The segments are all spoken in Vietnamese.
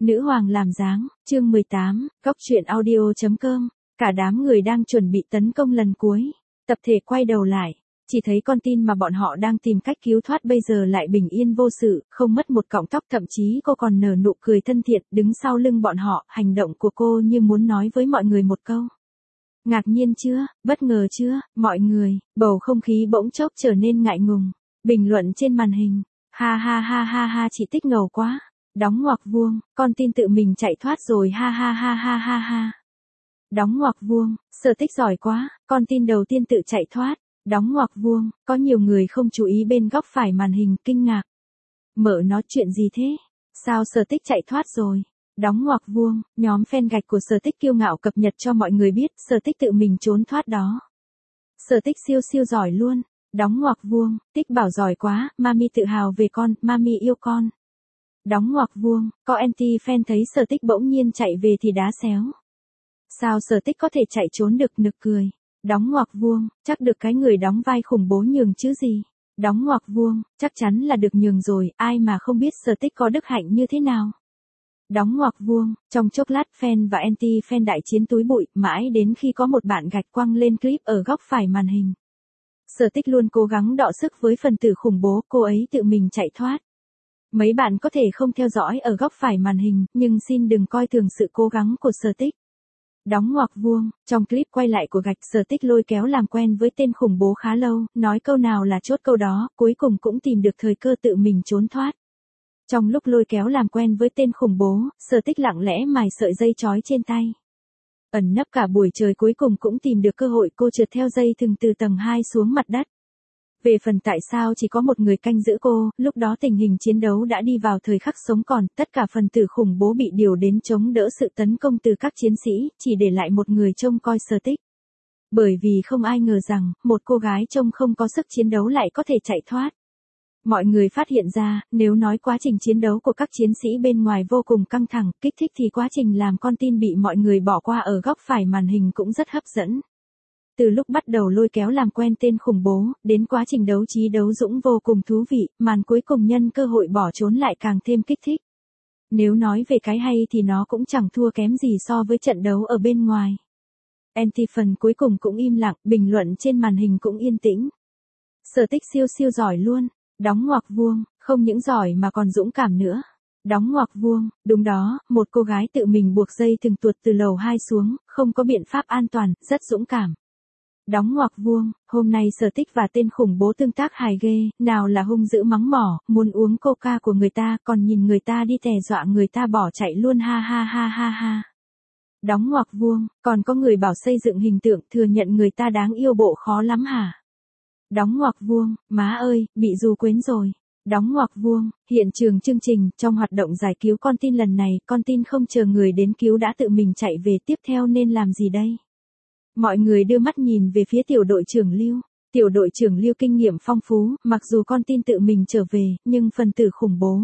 Nữ hoàng làm dáng, chương 18, góc truyện audio.com, cả đám người đang chuẩn bị tấn công lần cuối. Tập thể quay đầu lại, chỉ thấy con tin mà bọn họ đang tìm cách cứu thoát bây giờ lại bình yên vô sự, không mất một cọng tóc, thậm chí cô còn nở nụ cười thân thiện, đứng sau lưng bọn họ, hành động của cô như muốn nói với mọi người một câu. Ngạc nhiên chưa, bất ngờ chưa, mọi người, bầu không khí bỗng chốc trở nên ngại ngùng. Bình luận trên màn hình, ha ha ha ha ha, chị Tích ngầu quá. Đóng ngoặc vuông, con tin tự mình chạy thoát rồi, ha ha ha ha ha ha. Đóng ngoặc vuông, Sở Tích giỏi quá, con tin đầu tiên tự chạy thoát. Đóng ngoặc vuông, có nhiều người không chú ý bên góc phải màn hình, kinh ngạc. Mợ nó chuyện gì thế? Sao Sở Tích chạy thoát rồi? Đóng ngoặc vuông, nhóm fan gạch của Sở Tích kiêu ngạo cập nhật cho mọi người biết, Sở Tích tự mình trốn thoát đó. Sở Tích siêu siêu giỏi luôn. Đóng ngoặc vuông, Tích bảo giỏi quá, mami tự hào về con, mami yêu con. Đóng ngoặc vuông, có anti-fan thấy Sở Tích bỗng nhiên chạy về thì đá xéo. Sao Sở Tích có thể chạy trốn được, nực cười. Đóng ngoặc vuông, chắc được cái người đóng vai khủng bố nhường chứ gì. Đóng ngoặc vuông, chắc chắn là được nhường rồi, ai mà không biết Sở Tích có đức hạnh như thế nào. Đóng ngoặc vuông, trong chốc lát fan và anti-fan đại chiến túi bụi, mãi đến khi có một bạn gạch quăng lên clip ở góc phải màn hình. Sở Tích luôn cố gắng đọ sức với phần tử khủng bố, cô ấy tự mình chạy thoát. Mấy bạn có thể không theo dõi ở góc phải màn hình, nhưng xin đừng coi thường sự cố gắng của Sở Tích. Đóng ngoặc vuông, trong clip quay lại của gạch, Sở Tích lôi kéo làm quen với tên khủng bố khá lâu, nói câu nào là chốt câu đó, cuối cùng cũng tìm được thời cơ tự mình trốn thoát. Trong lúc lôi kéo làm quen với tên khủng bố, Sở Tích lặng lẽ mài sợi dây trói trên tay. Ẩn nấp cả buổi trời cuối cùng cũng tìm được cơ hội, cô trượt theo dây thừng từ tầng 2 xuống mặt đất. Về phần tại sao chỉ có một người canh giữ cô, lúc đó tình hình chiến đấu đã đi vào thời khắc sống còn, tất cả phần tử khủng bố bị điều đến chống đỡ sự tấn công từ các chiến sĩ, chỉ để lại một người trông coi Sở Tích. Bởi vì không ai ngờ rằng, một cô gái trông không có sức chiến đấu lại có thể chạy thoát. Mọi người phát hiện ra, nếu nói quá trình chiến đấu của các chiến sĩ bên ngoài vô cùng căng thẳng, kích thích thì quá trình làm con tin bị mọi người bỏ qua ở góc phải màn hình cũng rất hấp dẫn. Từ lúc bắt đầu lôi kéo làm quen tên khủng bố, đến quá trình đấu trí đấu dũng vô cùng thú vị, màn cuối cùng nhân cơ hội bỏ trốn lại càng thêm kích thích. Nếu nói về cái hay thì nó cũng chẳng thua kém gì so với trận đấu ở bên ngoài. Anti phần cuối cùng cũng im lặng, bình luận trên màn hình cũng yên tĩnh. Sở Tích siêu siêu giỏi luôn. Đóng ngoặc vuông, không những giỏi mà còn dũng cảm nữa. Đóng ngoặc vuông, đúng đó, một cô gái tự mình buộc dây thừng tuột từ lầu 2 xuống, không có biện pháp an toàn, rất dũng cảm. Đóng ngoặc vuông, hôm nay Sở Tích và tên khủng bố tương tác hài ghê, nào là hung dữ mắng mỏ, muốn uống coca của người ta, còn nhìn người ta đi tè dọa người ta bỏ chạy luôn, ha ha ha ha ha. Đóng ngoặc vuông, còn có người bảo xây dựng hình tượng thừa nhận người ta đáng yêu bộ khó lắm hả? Đóng ngoặc vuông, má ơi, bị dù quến rồi. Đóng ngoặc vuông, hiện trường chương trình, trong hoạt động giải cứu con tin lần này, con tin không chờ người đến cứu đã tự mình chạy về, tiếp theo nên làm gì đây? Mọi người đưa mắt nhìn về phía tiểu đội trưởng Lưu. Tiểu đội trưởng Lưu kinh nghiệm phong phú, mặc dù con tin tự mình trở về, nhưng phần tử khủng bố.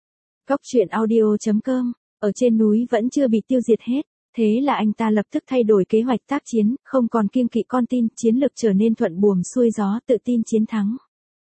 Góc truyện audio.com, ở trên núi vẫn chưa bị tiêu diệt hết. Thế là anh ta lập tức thay đổi kế hoạch tác chiến, không còn kiêng kỵ con tin, chiến lược trở nên thuận buồm xuôi gió, tự tin chiến thắng.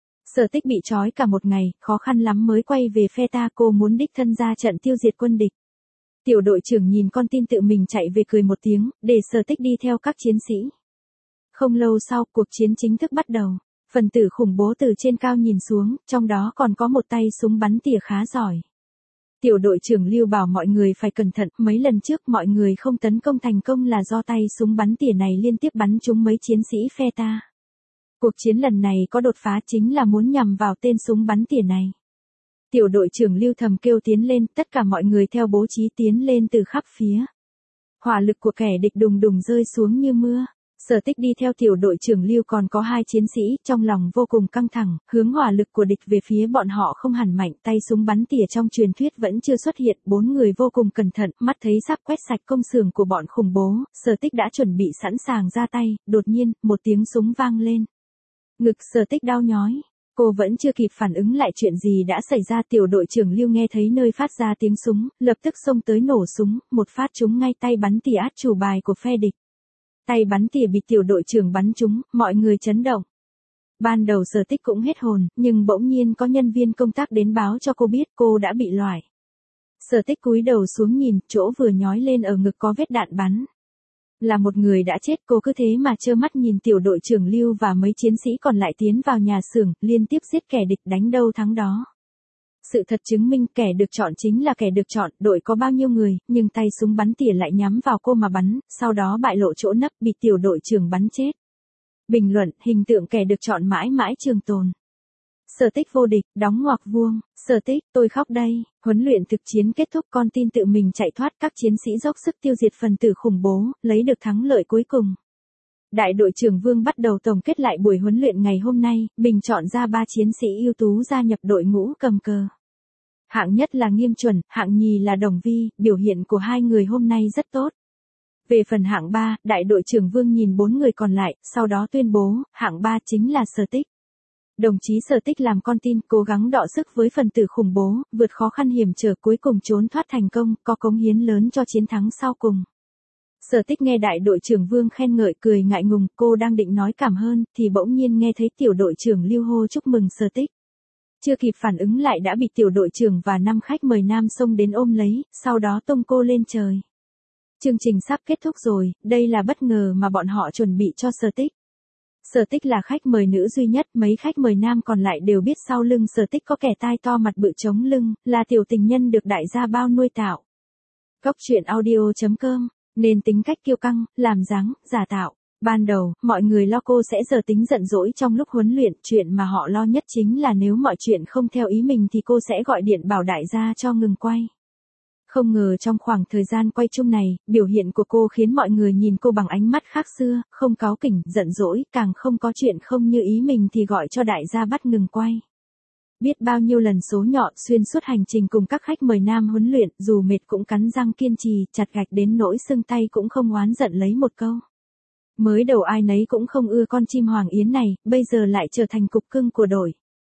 Sở Tích bị trói cả một ngày, khó khăn lắm mới quay về phe ta, cô muốn đích thân ra trận tiêu diệt quân địch. Tiểu đội trưởng nhìn con tin tự mình chạy về cười một tiếng, để Sở Tích đi theo các chiến sĩ. Không lâu sau, cuộc chiến chính thức bắt đầu. Phần tử khủng bố từ trên cao nhìn xuống, trong đó còn có một tay súng bắn tỉa khá giỏi. Tiểu đội trưởng Lưu bảo mọi người phải cẩn thận, mấy lần trước mọi người không tấn công thành công là do tay súng bắn tỉa này liên tiếp bắn trúng mấy chiến sĩ phe ta. Cuộc chiến lần này có đột phá, chính là muốn nhằm vào tên súng bắn tỉa này. Tiểu đội trưởng Lưu thầm kêu tiến lên, tất cả mọi người theo bố trí tiến lên từ khắp phía. Hỏa lực của kẻ địch đùng đùng rơi xuống như mưa. Sở Tích đi theo tiểu đội trưởng Lưu còn có 2 chiến sĩ, trong lòng vô cùng căng thẳng, hướng hỏa lực của địch về phía bọn họ không hẳn mạnh, tay súng bắn tỉa trong truyền thuyết vẫn chưa xuất hiện, 4 người vô cùng cẩn thận, mắt thấy sắp quét sạch công xưởng của bọn khủng bố, Sở Tích đã chuẩn bị sẵn sàng ra tay, đột nhiên, một tiếng súng vang lên. Ngực Sở Tích đau nhói. Cô vẫn chưa kịp phản ứng lại chuyện gì đã xảy ra, tiểu đội trưởng Lưu nghe thấy nơi phát ra tiếng súng, lập tức xông tới nổ súng, một phát trúng ngay tay bắn tỉa át chủ bài của phe địch. Tay bắn tỉa bị tiểu đội trưởng bắn trúng, mọi người chấn động. Ban đầu Sở Tích cũng hết hồn, nhưng bỗng nhiên có nhân viên công tác đến báo cho cô biết cô đã bị loại. Sở Tích cúi đầu xuống nhìn, chỗ vừa nhói lên ở ngực có vết đạn bắn. Là một người đã chết, cô cứ thế mà trơ mắt nhìn tiểu đội trưởng Lưu và mấy chiến sĩ còn lại tiến vào nhà xưởng, liên tiếp giết kẻ địch, đánh đâu thắng đó. Sự thật chứng minh kẻ được chọn chính là kẻ được chọn, đội có bao nhiêu người, nhưng tay súng bắn tỉa lại nhắm vào cô mà bắn, sau đó bại lộ chỗ nấp, bị tiểu đội trưởng bắn chết. Bình luận, hình tượng kẻ được chọn mãi mãi trường tồn. Sở Tích vô địch, đóng ngoặc vuông, Sở Tích, tôi khóc đây, huấn luyện thực chiến kết thúc, con tin tự mình chạy thoát, các chiến sĩ dốc sức tiêu diệt phần tử khủng bố, lấy được thắng lợi cuối cùng. Đại đội trưởng Vương bắt đầu tổng kết lại buổi huấn luyện ngày hôm nay, bình chọn ra 3 chiến sĩ ưu tú gia nhập đội ngũ cầm cờ. Hạng nhất là Nghiêm Chuẩn, hạng nhì là Đồng Vi, biểu hiện của hai người hôm nay rất tốt. Về phần hạng 3, đại đội trưởng Vương nhìn 4 người còn lại, sau đó tuyên bố, hạng 3 chính là Sở Tích. Đồng chí Sở Tích làm con tin, cố gắng đọ sức với phần tử khủng bố, vượt khó khăn hiểm trở cuối cùng trốn thoát thành công, có cống hiến lớn cho chiến thắng sau cùng. Sở Tích nghe đại đội trưởng Vương khen ngợi cười ngại ngùng, cô đang định nói cảm ơn, thì bỗng nhiên nghe thấy tiểu đội trưởng Lưu hô chúc mừng Sở Tích. Chưa kịp phản ứng lại đã bị tiểu đội trưởng và 5 khách mời nam xông đến ôm lấy, sau đó tung cô lên trời. Chương trình sắp kết thúc rồi, đây là bất ngờ mà bọn họ chuẩn bị cho Sở Tích. Sở Tích là khách mời nữ duy nhất, mấy khách mời nam còn lại đều biết sau lưng Sở Tích có kẻ tai to mặt bự chống lưng, là tiểu tình nhân được đại gia bao nuôi tạo. Góc truyện audio.com, nên tính cách kiêu căng, làm dáng, giả tạo. Ban đầu, mọi người lo cô sẽ giờ tính giận dỗi trong lúc huấn luyện, chuyện mà họ lo nhất chính là nếu mọi chuyện không theo ý mình thì cô sẽ gọi điện bảo đại gia cho ngừng quay. Không ngờ trong khoảng thời gian quay chung này, biểu hiện của cô khiến mọi người nhìn cô bằng ánh mắt khác xưa, không cáu kỉnh, giận dỗi, càng không có chuyện không như ý mình thì gọi cho đại gia bắt ngừng quay. Biết bao nhiêu lần số nhọ xuyên suốt hành trình cùng các khách mời nam huấn luyện, dù mệt cũng cắn răng kiên trì, chặt gạch đến nỗi sưng tay cũng không oán giận lấy một câu. Mới đầu ai nấy cũng không ưa con chim Hoàng Yến này, bây giờ lại trở thành cục cưng của đội.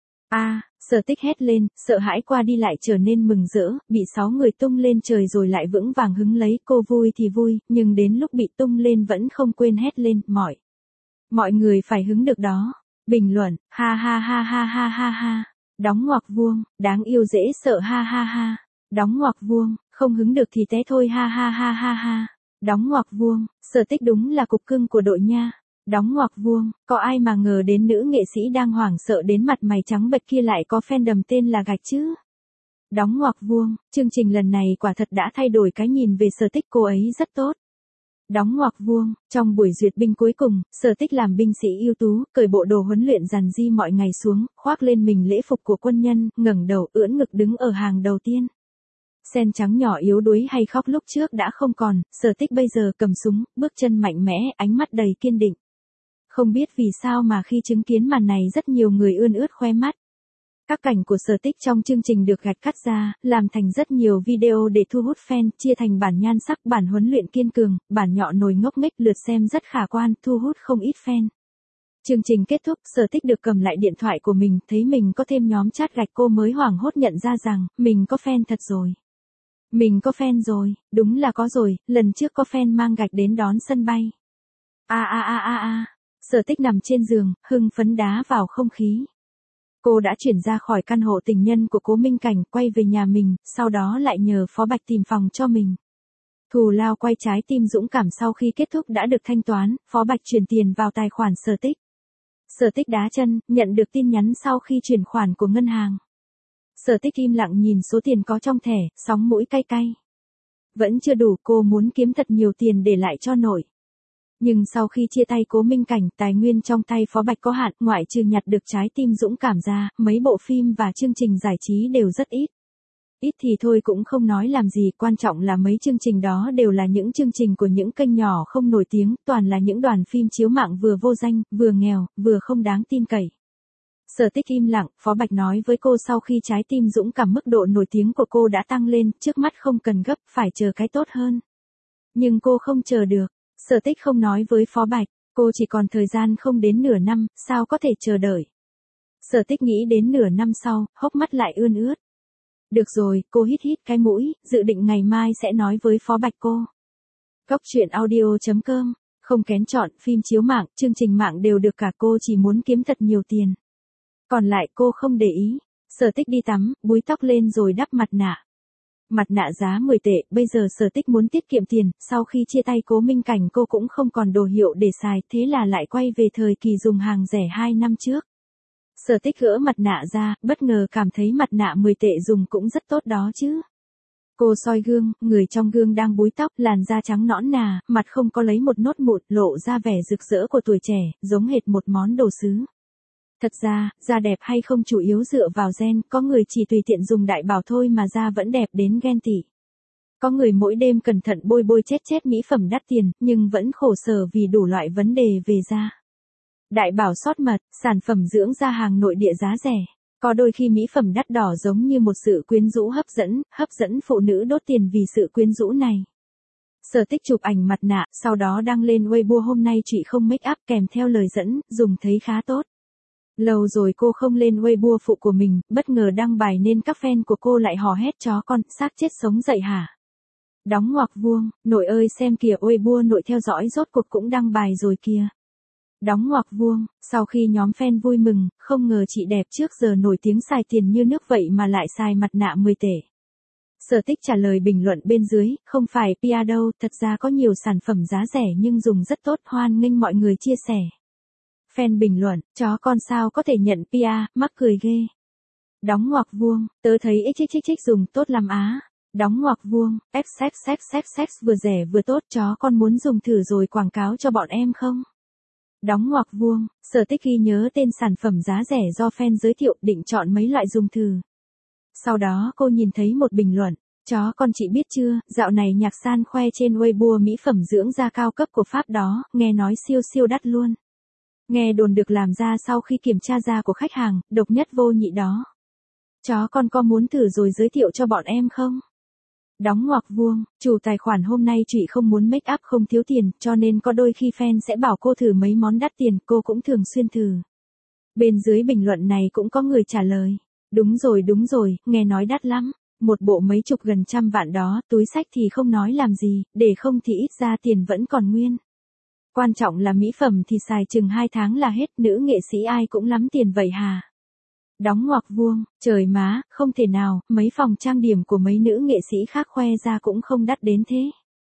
Sở Tích hét lên, sợ hãi qua đi lại trở nên mừng rỡ, bị 6 người tung lên trời rồi lại vững vàng hứng lấy, cô vui thì vui, nhưng đến lúc bị tung lên vẫn không quên hét lên, mọi người phải hứng được đó. Bình luận, ha ha ha ha ha ha ha, đóng ngoặc vuông, đáng yêu dễ sợ ha ha ha, đóng ngoặc vuông, không hứng được thì té thôi ha ha ha ha ha, đóng ngoặc vuông, Sở Tích đúng là cục cưng của đội nha. Đóng ngoặc vuông, có ai mà ngờ đến nữ nghệ sĩ đang hoảng sợ đến mặt mày trắng bệch kia lại có fandom tên là gạch chứ. Đóng ngoặc vuông, chương trình lần này quả thật đã thay đổi cái nhìn về Sở Tích, cô ấy rất tốt. Đóng ngoặc vuông, trong buổi duyệt binh cuối cùng, Sở Tích làm binh sĩ ưu tú, cởi bộ đồ huấn luyện dàn di mọi ngày xuống, khoác lên mình lễ phục của quân nhân, ngẩng đầu ưỡn ngực đứng ở hàng đầu tiên. Sen trắng nhỏ yếu đuối hay khóc lúc trước đã không còn, Sở Tích bây giờ cầm súng, bước chân mạnh mẽ, ánh mắt đầy kiên định. Không biết vì sao mà khi chứng kiến màn này rất nhiều người ươn ướt khóe mắt. Các cảnh của Sở Tích trong chương trình được gạch cắt ra, làm thành rất nhiều video để thu hút fan, chia thành bản nhan sắc, bản huấn luyện kiên cường, bản nhọ nồi ngốc nghếch, lượt xem rất khả quan, thu hút không ít fan. Chương trình kết thúc, Sở Tích được cầm lại điện thoại của mình, thấy mình có thêm nhóm chat gạch, cô mới hoảng hốt nhận ra rằng, mình có fan thật rồi. Mình có fan rồi, đúng là có rồi, lần trước có fan mang gạch đến đón sân bay. Sở Tích nằm trên giường, hưng phấn đá vào không khí. Cô đã chuyển ra khỏi căn hộ tình nhân của Cố Minh Cảnh, quay về nhà mình, sau đó lại nhờ Phó Bạch tìm phòng cho mình. Thù lao quay trái tim dũng cảm sau khi kết thúc đã được thanh toán, Phó Bạch chuyển tiền vào tài khoản Sở Tích. Sở Tích đá chân, nhận được tin nhắn sau khi chuyển khoản của ngân hàng. Sở Tích im lặng nhìn số tiền có trong thẻ, sóng mũi cay cay. Vẫn chưa đủ, cô muốn kiếm thật nhiều tiền để lại cho nội. Nhưng sau khi chia tay Cố Minh Cảnh, tài nguyên trong tay Phó Bạch có hạn, ngoại trừ nhặt được trái tim dũng cảm ra, mấy bộ phim và chương trình giải trí đều rất ít. Ít thì thôi cũng không nói làm gì, quan trọng là mấy chương trình đó đều là những chương trình của những kênh nhỏ không nổi tiếng, toàn là những đoàn phim chiếu mạng vừa vô danh, vừa nghèo, vừa không đáng tin cậy. Sở Tích im lặng, Phó Bạch nói với cô sau khi trái tim dũng cảm mức độ nổi tiếng của cô đã tăng lên, trước mắt không cần gấp, phải chờ cái tốt hơn. Nhưng cô không chờ được. Sở Tích không nói với Phó Bạch, cô chỉ còn thời gian không đến nửa năm, sao có thể chờ đợi. Sở Tích nghĩ đến nửa năm sau, hốc mắt lại ươn ướt. Được rồi, cô hít hít cái mũi, dự định ngày mai sẽ nói với Phó Bạch cô. Góc truyện audio.com, không kén chọn, phim chiếu mạng, chương trình mạng đều được cả, cô chỉ muốn kiếm thật nhiều tiền. Còn lại cô không để ý. Sở Tích đi tắm, búi tóc lên rồi đắp mặt nạ. Mặt nạ giá 10 tệ, bây giờ Sở Tích muốn tiết kiệm tiền, sau khi chia tay Cố Minh Cảnh cô cũng không còn đồ hiệu để xài, thế là lại quay về thời kỳ dùng hàng rẻ 2 năm trước. Sở Tích gỡ mặt nạ ra, bất ngờ cảm thấy mặt nạ 10 tệ dùng cũng rất tốt đó chứ. Cô soi gương, người trong gương đang búi tóc, làn da trắng nõn nà, mặt không có lấy một nốt mụn, lộ ra vẻ rực rỡ của tuổi trẻ, giống hệt một món đồ sứ. Thật ra, da đẹp hay không chủ yếu dựa vào gen, có người chỉ tùy tiện dùng đại bảo thôi mà da vẫn đẹp đến ghen tị. Có người mỗi đêm cẩn thận bôi bôi chết mỹ phẩm đắt tiền, nhưng vẫn khổ sở vì đủ loại vấn đề về da. Đại bảo sót mật, sản phẩm dưỡng da hàng nội địa giá rẻ. Có đôi khi mỹ phẩm đắt đỏ giống như một sự quyến rũ hấp dẫn phụ nữ đốt tiền vì sự quyến rũ này. Sở Tích chụp ảnh mặt nạ, sau đó đăng lên Weibo hôm nay chị không make up kèm theo lời dẫn, dùng thấy khá tốt. Lâu rồi cô không lên Weibo phụ của mình, bất ngờ đăng bài nên các fan của cô lại hò hét chó con, xác chết sống dậy hả? Đóng ngoặc vuông, nội ơi xem kìa Weibo nội theo dõi rốt cuộc cũng đăng bài rồi kìa. Đóng ngoặc vuông, sau khi nhóm fan vui mừng, không ngờ chị đẹp trước giờ nổi tiếng xài tiền như nước vậy mà lại xài mặt nạ 10 tệ. Sở Tích trả lời bình luận bên dưới, không phải PR đâu, thật ra có nhiều sản phẩm giá rẻ nhưng dùng rất tốt, hoan nghênh mọi người chia sẻ. Fan bình luận, chó con sao có thể nhận PR, mắc cười ghê. Đóng ngoặc vuông, tớ thấy xxxx dùng tốt lắm á. Đóng ngoặc vuông, xxxx vừa rẻ vừa tốt, chó con muốn dùng thử rồi quảng cáo cho bọn em không? Đóng ngoặc vuông, Sở Tích ghi nhớ tên sản phẩm giá rẻ do fan giới thiệu, định chọn mấy loại dùng thử. Sau đó cô nhìn thấy một bình luận, chó con chị biết chưa, dạo này Nhạc San khoe trên Weibo mỹ phẩm dưỡng da cao cấp của Pháp đó, nghe nói siêu đắt luôn. Nghe đồn được làm ra sau khi kiểm tra da của khách hàng, độc nhất vô nhị đó. Chó con có muốn thử rồi giới thiệu cho bọn em không? Đóng ngoặc vuông, chủ tài khoản hôm nay chị không muốn make up không thiếu tiền, cho nên có đôi khi fan sẽ bảo cô thử mấy món đắt tiền, cô cũng thường xuyên thử. Bên dưới bình luận này cũng có người trả lời. Đúng rồi, nghe nói đắt lắm. Một bộ mấy chục gần trăm vạn đó, túi xách thì không nói làm gì, để không thì ít ra tiền vẫn còn nguyên. Quan trọng là mỹ phẩm thì xài chừng 2 tháng là hết, nữ nghệ sĩ ai cũng lắm tiền vậy hà. Đóng ngoặc vuông, trời má, không thể nào, mấy phòng trang điểm của mấy nữ nghệ sĩ khác khoe ra cũng không đắt đến thế.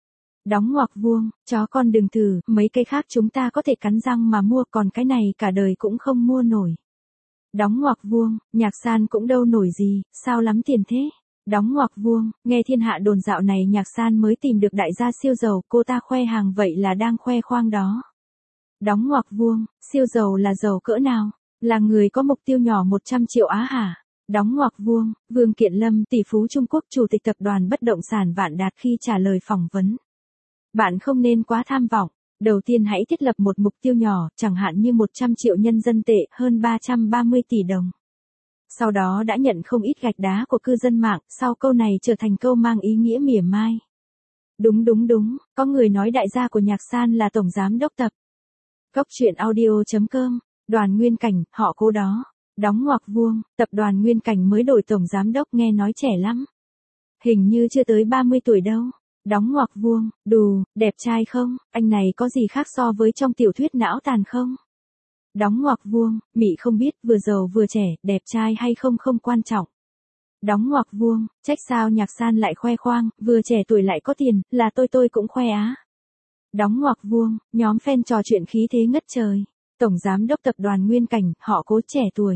Đóng ngoặc vuông, chó con đừng thử, mấy cái khác chúng ta có thể cắn răng mà mua, còn cái này cả đời cũng không mua nổi. Đóng ngoặc vuông, Nhạc San cũng đâu nổi gì, sao lắm tiền thế? Đóng ngoặc vuông, nghe thiên hạ đồn dạo này Nhạc San mới tìm được đại gia siêu giàu, cô ta khoe hàng vậy là đang khoe khoang đó. Đóng ngoặc vuông, siêu giàu là giàu cỡ nào? Là người có mục tiêu nhỏ 100 triệu á hả? Đóng ngoặc vuông, Vương Kiện Lâm, tỷ phú Trung Quốc, chủ tịch tập đoàn bất động sản Vạn Đạt khi trả lời phỏng vấn. Bạn không nên quá tham vọng. Đầu tiên hãy thiết lập một mục tiêu nhỏ, chẳng hạn như 100 triệu nhân dân tệ, hơn 330 tỷ đồng. Sau đó đã nhận không ít gạch đá của cư dân mạng, sau câu này trở thành câu mang ý nghĩa mỉa mai. Đúng, có người nói đại gia của Nhạc San là tổng giám đốc tập. Góc truyện audio.com, Đoàn Nguyên Cảnh, họ Cố đó. Đóng ngoặc vuông, tập đoàn Nguyên Cảnh mới đổi tổng giám đốc nghe nói trẻ lắm. Hình như chưa tới 30 tuổi đâu. Đóng ngoặc vuông, đù, đẹp trai không, anh này có gì khác so với trong tiểu thuyết não tàn không? Đóng ngoặc vuông, Mị không biết, vừa giàu vừa trẻ, đẹp trai hay không không quan trọng. Đóng ngoặc vuông, trách sao Nhạc San lại khoe khoang, vừa trẻ tuổi lại có tiền, là tôi cũng khoe á. Đóng ngoặc vuông, nhóm fan trò chuyện khí thế ngất trời. Tổng giám đốc tập đoàn Nguyên Cảnh, họ Cố trẻ tuổi.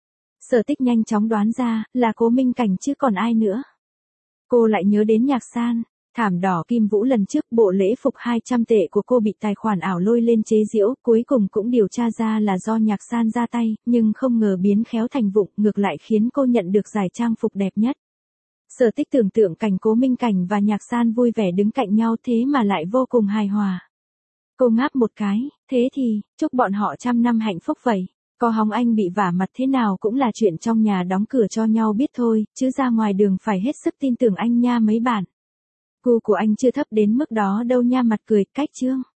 Sở Tích nhanh chóng đoán ra, là Cố Minh Cảnh chứ còn ai nữa. Cô lại nhớ đến Nhạc San. Thảm đỏ Kim Vũ lần trước, bộ lễ phục 200 tệ của cô bị tài khoản ảo lôi lên chế giễu, cuối cùng cũng điều tra ra là do Nhạc San ra tay, nhưng không ngờ biến khéo thành vụng, ngược lại khiến cô nhận được giải trang phục đẹp nhất. Sở Tích tưởng tượng cảnh Cố Minh Cảnh và Nhạc San vui vẻ đứng cạnh nhau thế mà lại vô cùng hài hòa. Cô ngáp một cái, thế thì, chúc bọn họ 100 năm hạnh phúc vậy. Có Hồng Anh bị vả mặt thế nào cũng là chuyện trong nhà đóng cửa cho nhau biết thôi, chứ ra ngoài đường phải hết sức tin tưởng anh nha mấy bạn. Gu của anh chưa thấp đến mức đó đâu nha, mặt cười, cách chương.